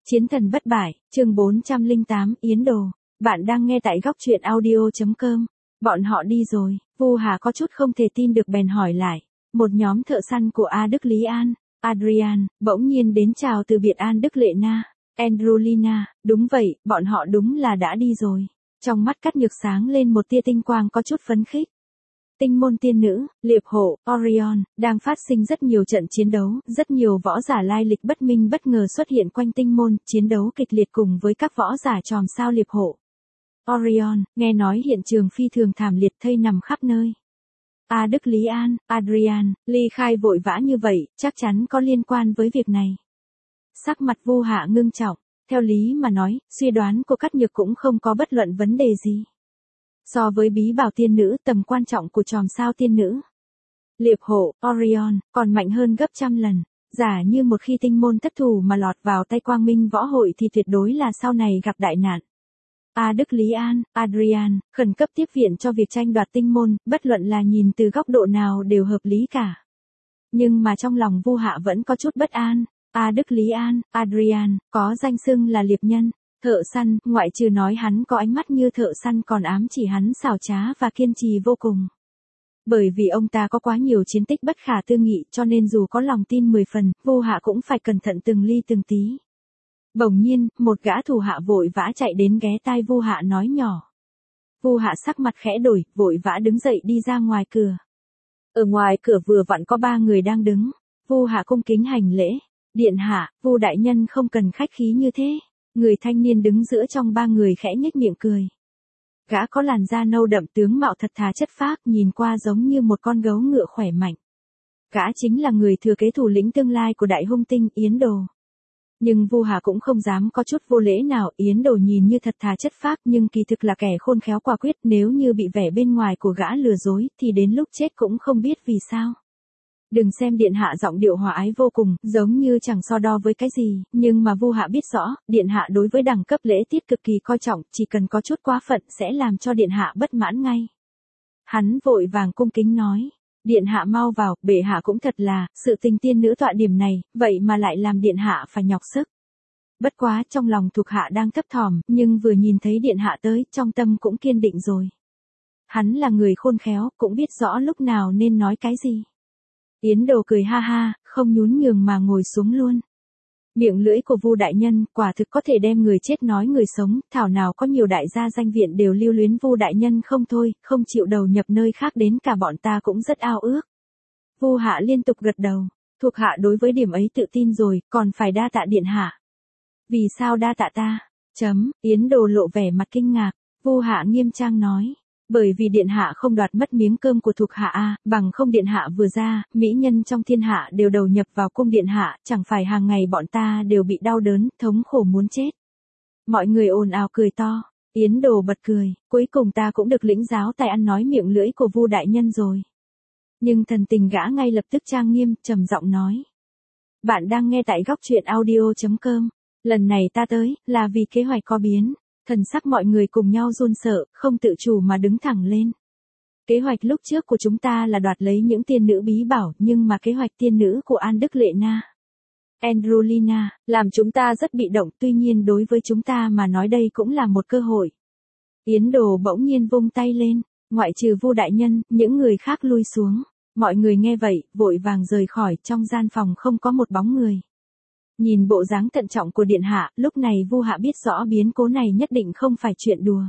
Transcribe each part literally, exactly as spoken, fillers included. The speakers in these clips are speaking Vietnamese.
Chiến thần bất bại, chương bốn trăm lẻ tám, Yến Đồ. Bạn đang nghe tại góc truyện audio.com. Bọn họ đi rồi, Vu Hà có chút không thể tin được bèn hỏi lại. Một nhóm thợ săn của A Đức Lý An, Adrian, bỗng nhiên đến chào từ biệt An Đức Lệ Na, Androlina, đúng vậy, bọn họ đúng là đã đi rồi. Trong mắt Cát Nhược sáng lên một tia tinh quang có chút phấn khích. Tinh môn tiên nữ, liệp hộ, Orion, đang phát sinh rất nhiều trận chiến đấu, rất nhiều võ giả lai lịch bất minh bất ngờ xuất hiện quanh tinh môn, chiến đấu kịch liệt cùng với các võ giả chòm sao liệp hộ. Orion, nghe nói hiện trường phi thường thảm liệt thây nằm khắp nơi. A Đức Lý An, Adrian, ly khai vội vã như vậy, chắc chắn có liên quan với việc này. Sắc mặt Vu Hạ ngưng trọng, theo lý mà nói, suy đoán của Cát Nhược cũng không có bất luận vấn đề gì. So với bí bảo tiên nữ, tầm quan trọng của chòm sao tiên nữ, liệp hộ, Orion, còn mạnh hơn gấp trăm lần. Giả như một khi tinh môn thất thủ mà lọt vào tay Quang Minh võ hội thì tuyệt đối là sau này gặp đại nạn. A Đức Lý An, Adrian, khẩn cấp tiếp viện cho việc tranh đoạt tinh môn, bất luận là nhìn từ góc độ nào đều hợp lý cả. Nhưng mà trong lòng Vu Hạ vẫn có chút bất an. A Đức Lý An, Adrian, có danh xưng là liệp nhân, thợ săn, ngoại trừ nói hắn có ánh mắt như thợ săn còn ám chỉ hắn xảo trá và kiên trì vô cùng. Bởi vì ông ta có quá nhiều chiến tích bất khả tư nghị cho nên dù có lòng tin mười phần, Vu Hạ cũng phải cẩn thận từng ly từng tí. Bỗng nhiên, một gã thủ hạ vội vã chạy đến ghé tai Vu Hạ nói nhỏ. Vu Hạ sắc mặt khẽ đổi, vội vã đứng dậy đi ra ngoài cửa. Ở ngoài cửa vừa vặn có ba người đang đứng. Vu Hạ cung kính hành lễ. Điện hạ, Vu đại nhân không cần khách khí như thế. Người thanh niên đứng giữa trong ba người khẽ nhếch miệng cười. Gã có làn da nâu đậm tướng mạo thật thà chất phác, nhìn qua giống như một con gấu ngựa khỏe mạnh. Gã chính là người thừa kế thủ lĩnh tương lai của Đại Hung Tinh, Yến Đồ. Nhưng Vu Hà cũng không dám có chút vô lễ nào, Yến Đồ nhìn như thật thà chất phác nhưng kỳ thực là kẻ khôn khéo quả quyết, nếu như bị vẻ bên ngoài của gã lừa dối thì đến lúc chết cũng không biết vì sao. Đừng xem điện hạ giọng điệu hòa ái vô cùng, giống như chẳng so đo với cái gì, nhưng mà Vu Hạ biết rõ, điện hạ đối với đẳng cấp lễ tiết cực kỳ coi trọng, chỉ cần có chút quá phận sẽ làm cho điện hạ bất mãn ngay. Hắn vội vàng cung kính nói, điện hạ mau vào, bệ hạ cũng thật là, sự tình tiên nữ tọa điểm này, vậy mà lại làm điện hạ phải nhọc sức. Bất quá trong lòng thuộc hạ đang thấp thỏm, nhưng vừa nhìn thấy điện hạ tới, trong tâm cũng kiên định rồi. Hắn là người khôn khéo, cũng biết rõ lúc nào nên nói cái gì. Yến Đồ cười ha ha, không nhún nhường mà ngồi xuống luôn. Miệng lưỡi của Vu đại nhân quả thực có thể đem người chết nói người sống, thảo nào có nhiều đại gia danh viện đều lưu luyến Vu đại nhân không thôi, không chịu đầu nhập nơi khác đến cả bọn ta cũng rất ao ước. Vu Hạ liên tục gật đầu, thuộc hạ đối với điểm ấy tự tin rồi, còn phải đa tạ điện hạ. Vì sao đa tạ ta? Chấm, Yến Đồ lộ vẻ mặt kinh ngạc, Vu Hạ nghiêm trang nói. Bởi vì điện hạ không đoạt mất miếng cơm của thuộc hạ a, bằng không điện hạ vừa ra, mỹ nhân trong thiên hạ đều đầu nhập vào cung điện hạ, chẳng phải hàng ngày bọn ta đều bị đau đớn, thống khổ muốn chết. Mọi người ồn ào cười to, Yến Đồ bật cười, cuối cùng ta cũng được lĩnh giáo tài ăn nói miệng lưỡi của Vu đại nhân rồi. Nhưng thần tình gã ngay lập tức trang nghiêm, trầm giọng nói. Bạn đang nghe tại góc truyện audio.com, lần này ta tới, là vì kế hoạch có biến. Thần sắc mọi người cùng nhau run sợ, không tự chủ mà đứng thẳng lên. Kế hoạch lúc trước của chúng ta là đoạt lấy những tiên nữ bí bảo, nhưng mà kế hoạch tiên nữ của An Đức Lệ Na, Androlina, làm chúng ta rất bị động, tuy nhiên đối với chúng ta mà nói đây cũng là một cơ hội. Yến Đồ bỗng nhiên vung tay lên, ngoại trừ Vu đại nhân, những người khác lui xuống. Mọi người nghe vậy, vội vàng rời khỏi, trong gian phòng không có một bóng người. Nhìn bộ dáng thận trọng của điện hạ, lúc này Vu Hạ biết rõ biến cố này nhất định không phải chuyện đùa.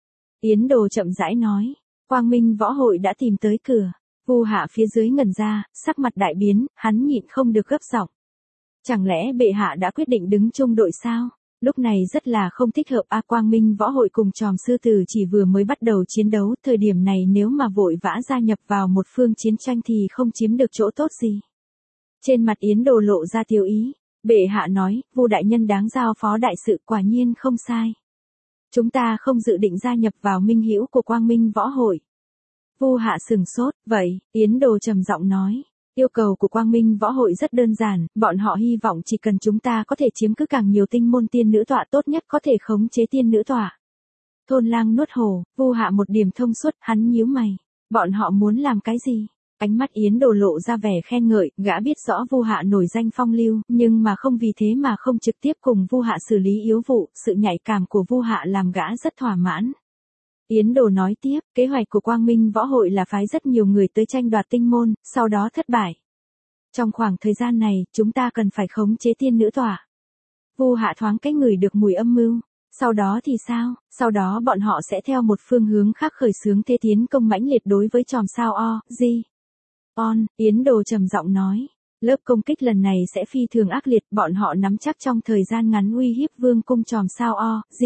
Yến Đồ chậm rãi nói, Quang Minh võ hội đã tìm tới cửa. Vu Hạ phía dưới ngẩn ra, sắc mặt đại biến, hắn nhịn không được gấp giọng. Chẳng lẽ bệ hạ đã quyết định đứng chung đội sao? Lúc này rất là không thích hợp a, Quang Minh võ hội cùng chòm sư tử chỉ vừa mới bắt đầu chiến đấu, thời điểm này nếu mà vội vã gia nhập vào một phương chiến tranh thì không chiếm được chỗ tốt gì. Trên mặt Yến Đồ lộ ra tiêu ý. Bệ hạ nói, Vu đại nhân đáng giao phó đại sự, quả nhiên không sai. Chúng ta không dự định gia nhập vào minh hữu của Quang Minh võ hội. Vu Hạ sừng sốt, vậy, Yến Đồ trầm giọng nói, yêu cầu của Quang Minh võ hội rất đơn giản, bọn họ hy vọng chỉ cần chúng ta có thể chiếm cứ càng nhiều tinh môn tiên nữ tọa tốt nhất có thể khống chế tiên nữ tọa. Thôn Lang nuốt hổ, Vu Hạ một điểm thông suốt, hắn nhíu mày, bọn họ muốn làm cái gì? Ánh mắt Yến Đồ lộ ra vẻ khen ngợi, gã biết rõ Vu Hạ nổi danh phong lưu, nhưng mà không vì thế mà không trực tiếp cùng Vu Hạ xử lý yếu vụ, sự nhạy cảm của Vu Hạ làm gã rất thỏa mãn. Yến Đồ nói tiếp, kế hoạch của Quang Minh Võ Hội là phái rất nhiều người tới tranh đoạt tinh môn, sau đó thất bại. Trong khoảng thời gian này, chúng ta cần phải khống chế tiên nữ tỏa. Vu Hạ thoáng cái ngửi được mùi âm mưu. Sau đó thì sao? Sau đó bọn họ sẽ theo một phương hướng khác khởi xướng thế tiến công mãnh liệt đối với chòm sao O, G. On, Yến Đồ trầm giọng nói. Lớp công kích lần này sẽ phi thường ác liệt, bọn họ nắm chắc trong thời gian ngắn uy hiếp vương cung chòm sao O, G.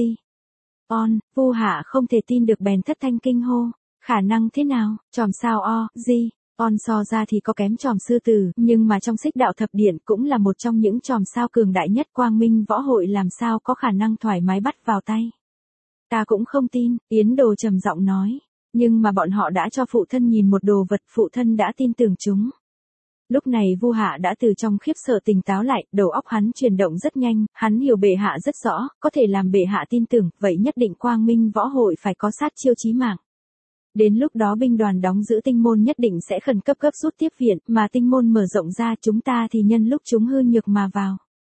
On, Vu Hạ không thể tin được bèn thất thanh kinh hô. Khả năng thế nào? Chòm sao O, G. On so ra thì có kém chòm sư tử, nhưng mà trong Xích Đạo Thập Điện cũng là một trong những chòm sao cường đại nhất, Quang Minh Võ Hội làm sao có khả năng thoải mái bắt vào tay. Ta cũng không tin, Yến Đồ trầm giọng nói. Nhưng mà bọn họ đã cho phụ thân nhìn một đồ vật, phụ thân đã tin tưởng chúng. Lúc này Vu Hạ đã từ trong khiếp sợ tỉnh táo lại, đầu óc hắn chuyển động rất nhanh, hắn hiểu bệ hạ rất rõ, có thể làm bệ hạ tin tưởng, vậy nhất định Quang Minh Võ Hội phải có sát chiêu chí mạng. Đến lúc đó binh đoàn đóng giữ tinh môn nhất định sẽ khẩn cấp gấp rút tiếp viện, mà tinh môn mở rộng ra chúng ta thì nhân lúc chúng hư nhược mà vào.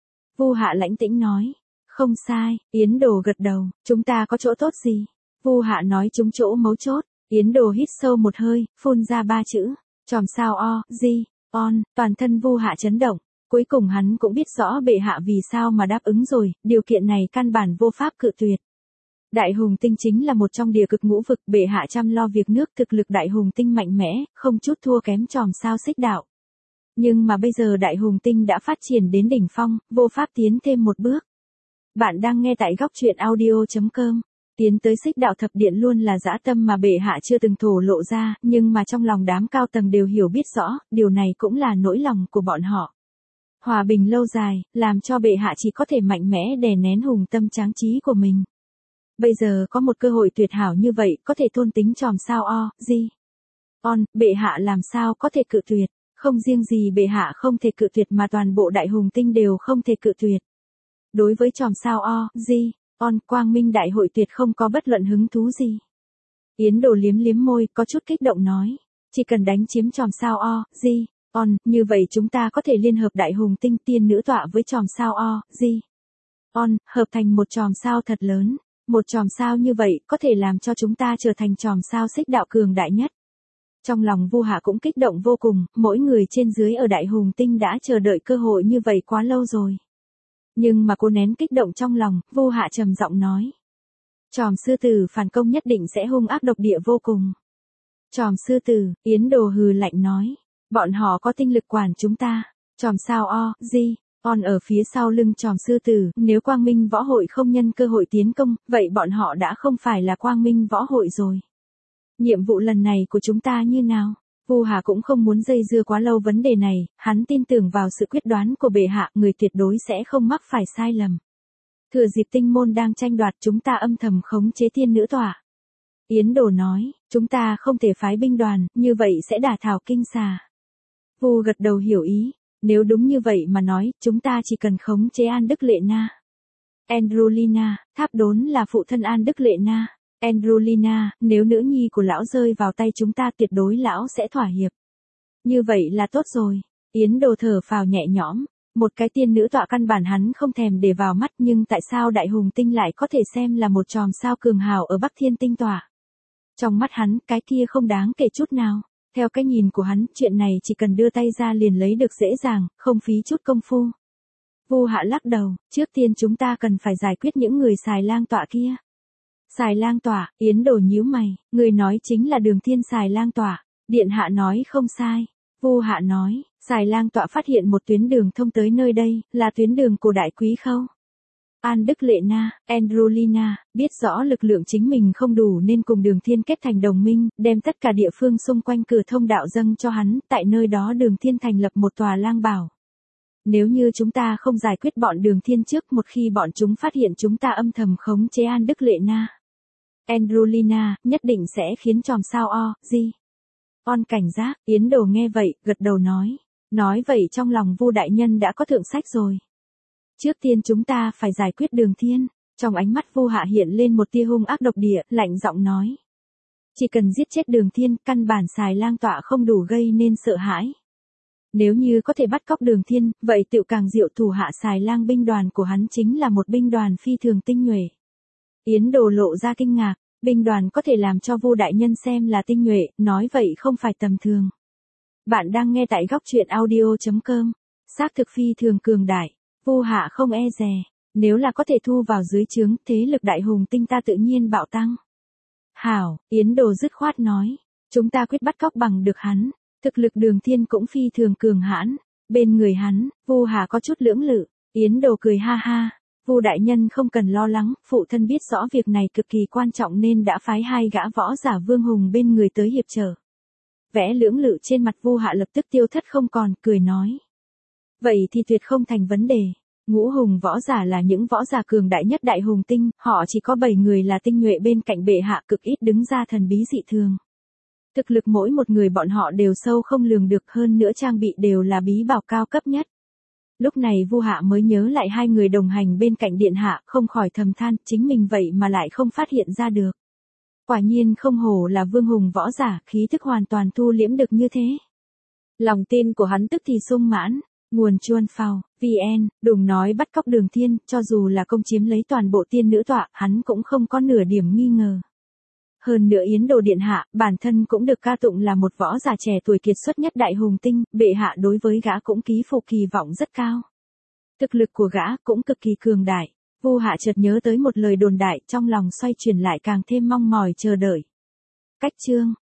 Vu Hạ lãnh tĩnh nói. Không sai, Yến Đồ gật đầu, chúng ta có chỗ tốt gì? Vu Hạ nói chúng chỗ mấu chốt. Yến Đồ hít sâu một hơi, phun ra ba chữ. Chòm sao O, G, On, toàn thân Vu Hạ chấn động. Cuối cùng hắn cũng biết rõ bệ hạ vì sao mà đáp ứng rồi, điều kiện này căn bản vô pháp cự tuyệt. Đại Hùng Tinh chính là một trong địa cực ngũ vực, bệ hạ chăm lo việc nước, thực lực Đại Hùng Tinh mạnh mẽ, không chút thua kém chòm sao Xích Đạo. Nhưng mà bây giờ Đại Hùng Tinh đã phát triển đến đỉnh phong, vô pháp tiến thêm một bước. Bạn đang nghe tại góc truyện audio chấm com. Tiến tới Xích Đạo Thập Điện luôn là dã tâm mà bệ hạ chưa từng thổ lộ ra, nhưng mà trong lòng đám cao tầng đều hiểu biết rõ, điều này cũng là nỗi lòng của bọn họ. Hòa bình lâu dài, làm cho bệ hạ chỉ có thể mạnh mẽ đè nén hùng tâm tráng trí của mình. Bây giờ có một cơ hội tuyệt hảo như vậy, có thể thôn tính chòm sao O, G. On, bệ hạ làm sao có thể cự tuyệt, không riêng gì bệ hạ không thể cự tuyệt mà toàn bộ Đại Hùng Tinh đều không thể cự tuyệt. Đối với chòm sao O, G, On, Quang Minh Đại Hội tuyệt không có bất luận hứng thú gì. Yến Đồ liếm liếm môi, có chút kích động nói, chỉ cần đánh chiếm chòm sao O, G, On, như vậy chúng ta có thể liên hợp Đại Hùng Tinh tiên nữ tọa với chòm sao O, G, On, hợp thành một chòm sao thật lớn. Một chòm sao như vậy có thể làm cho chúng ta trở thành chòm sao Xích Đạo cường đại nhất. Trong lòng Vu Hạ cũng kích động vô cùng, mỗi người trên dưới ở Đại Hùng Tinh đã chờ đợi cơ hội như vậy quá lâu rồi. Nhưng mà cô nén kích động trong lòng, Vu Hạ trầm giọng nói. Chòm sư tử phản công nhất định sẽ hung ác độc địa vô cùng. Chòm sư tử, Yến Đồ hừ lạnh nói. Bọn họ có tinh lực quản chúng ta. Chòm sao O, G. On ở phía sau lưng chòm sư tử, nếu Quang Minh Võ Hội không nhân cơ hội tiến công, vậy bọn họ đã không phải là Quang Minh Võ Hội rồi. Nhiệm vụ lần này của chúng ta như nào? Vu Hà cũng không muốn dây dưa quá lâu vấn đề này, hắn tin tưởng vào sự quyết đoán của bệ hạ, người tuyệt đối sẽ không mắc phải sai lầm. Thừa dịp tinh môn đang tranh đoạt chúng ta âm thầm khống chế tiên nữ tỏa. Yến Đồ nói, chúng ta không thể phái binh đoàn, như vậy sẽ đả thảo kinh xà. Vu gật đầu hiểu ý. Nếu đúng như vậy mà nói, chúng ta chỉ cần khống chế An Đức Lệ Na. Androlina, Tháp Đốn là phụ thân An Đức Lệ Na. Androlina, nếu nữ nhi của lão rơi vào tay chúng ta tuyệt đối lão sẽ thỏa hiệp. Như vậy là tốt rồi. Yến Đồ thở phào nhẹ nhõm. Một cái tiên nữ tọa căn bản hắn không thèm để vào mắt, nhưng tại sao Đại Hùng Tinh lại có thể xem là một chòm sao cường hào ở Bắc Thiên Tinh tọa? Trong mắt hắn, cái kia không đáng kể chút nào. Theo cái nhìn của hắn, chuyện này chỉ cần đưa tay ra liền lấy được dễ dàng, không phí chút công phu. Vu Hạ lắc đầu, trước tiên chúng ta cần phải giải quyết những người xài lang tọa kia. Xài lang tọa, Yến Đồ nhíu mày, người nói chính là Đường Thiên xài lang tọa. Điện hạ nói không sai. Vu Hạ nói, xài lang tọa phát hiện một tuyến đường thông tới nơi đây, là tuyến đường của Đại Quý Khâu. An Đức Lệ Na, Androlina, biết rõ lực lượng chính mình không đủ nên cùng Đường Thiên kết thành đồng minh, đem tất cả địa phương xung quanh cửa thông đạo dâng cho hắn, tại nơi đó Đường Thiên thành lập một tòa lang bảo. Nếu như chúng ta không giải quyết bọn Đường Thiên trước, một khi bọn chúng phát hiện chúng ta âm thầm khống chế An Đức Lệ Na, Androlina, nhất định sẽ khiến chòm sao O, G. On cảnh giác. Yến Đồ nghe vậy, gật đầu nói. Nói vậy trong lòng Vu đại nhân đã có thượng sách rồi. Trước tiên chúng ta phải giải quyết Đường Thiên. Trong ánh mắt Vu Hạ hiện lên một tia hung ác độc địa, lạnh giọng nói. Chỉ cần giết chết Đường Thiên, căn bản xài lang tọa không đủ gây nên sợ hãi. Nếu như có thể bắt cóc Đường Thiên, vậy tựu càng diệu, thủ hạ xài lang binh đoàn của hắn chính là một binh đoàn phi thường tinh nhuệ. Yến Đồ lộ ra kinh ngạc, binh đoàn có thể làm cho Vu đại nhân xem là tinh nhuệ, nói vậy không phải tầm thường. Bạn đang nghe tại góc truyện audio chấm com. Xác thực phi thường cường đại, Vu hạ không e dè, nếu là có thể thu vào dưới trướng, thế lực Đại Hùng Tinh ta tự nhiên bạo tăng. Hảo, Yến Đồ dứt khoát nói, chúng ta quyết bắt cóc bằng được hắn. Thực lực Đường Thiên cũng phi thường cường hãn, bên người hắn, Vu Hà có chút lưỡng lự. Yến Đồ cười ha ha, Vu đại nhân không cần lo lắng, phụ thân biết rõ việc này cực kỳ quan trọng nên đã phái hai gã võ giả Vương Hùng bên người tới hiệp trợ. Vẽ lưỡng lự trên mặt Vu Hạ lập tức tiêu thất không còn, cười nói. Vậy thì tuyệt không thành vấn đề. Ngũ hùng võ giả là những võ giả cường đại nhất Đại Hùng Tinh, họ chỉ có bảy người là tinh nhuệ bên cạnh bệ hạ, cực ít đứng ra thần bí dị thường. Thực lực mỗi một người bọn họ đều sâu không lường được, hơn nữa trang bị đều là bí bảo cao cấp nhất. Lúc này Vu Hạ mới nhớ lại hai người đồng hành bên cạnh điện hạ, không khỏi thầm than, chính mình vậy mà lại không phát hiện ra được. Quả nhiên không hổ là vương hùng võ giả, khí thức hoàn toàn thu liễm được như thế. Lòng tin của hắn tức thì sung mãn. Nguồn Chuan Phao, vê en, đừng nói bắt cóc Đường Thiên, cho dù là công chiếm lấy toàn bộ tiên nữ tọa, hắn cũng không có nửa điểm nghi ngờ. Hơn nữa Yến Đồ điện hạ, bản thân cũng được ca tụng là một võ giả trẻ tuổi kiệt xuất nhất Đại Hùng Tinh, bệ hạ đối với gã cũng ký phục kỳ vọng rất cao. Thực lực của gã cũng cực kỳ cường đại. Vu Hạ chợt nhớ tới một lời đồn đại, trong lòng xoay chuyển lại càng thêm mong mỏi chờ đợi. Cách chương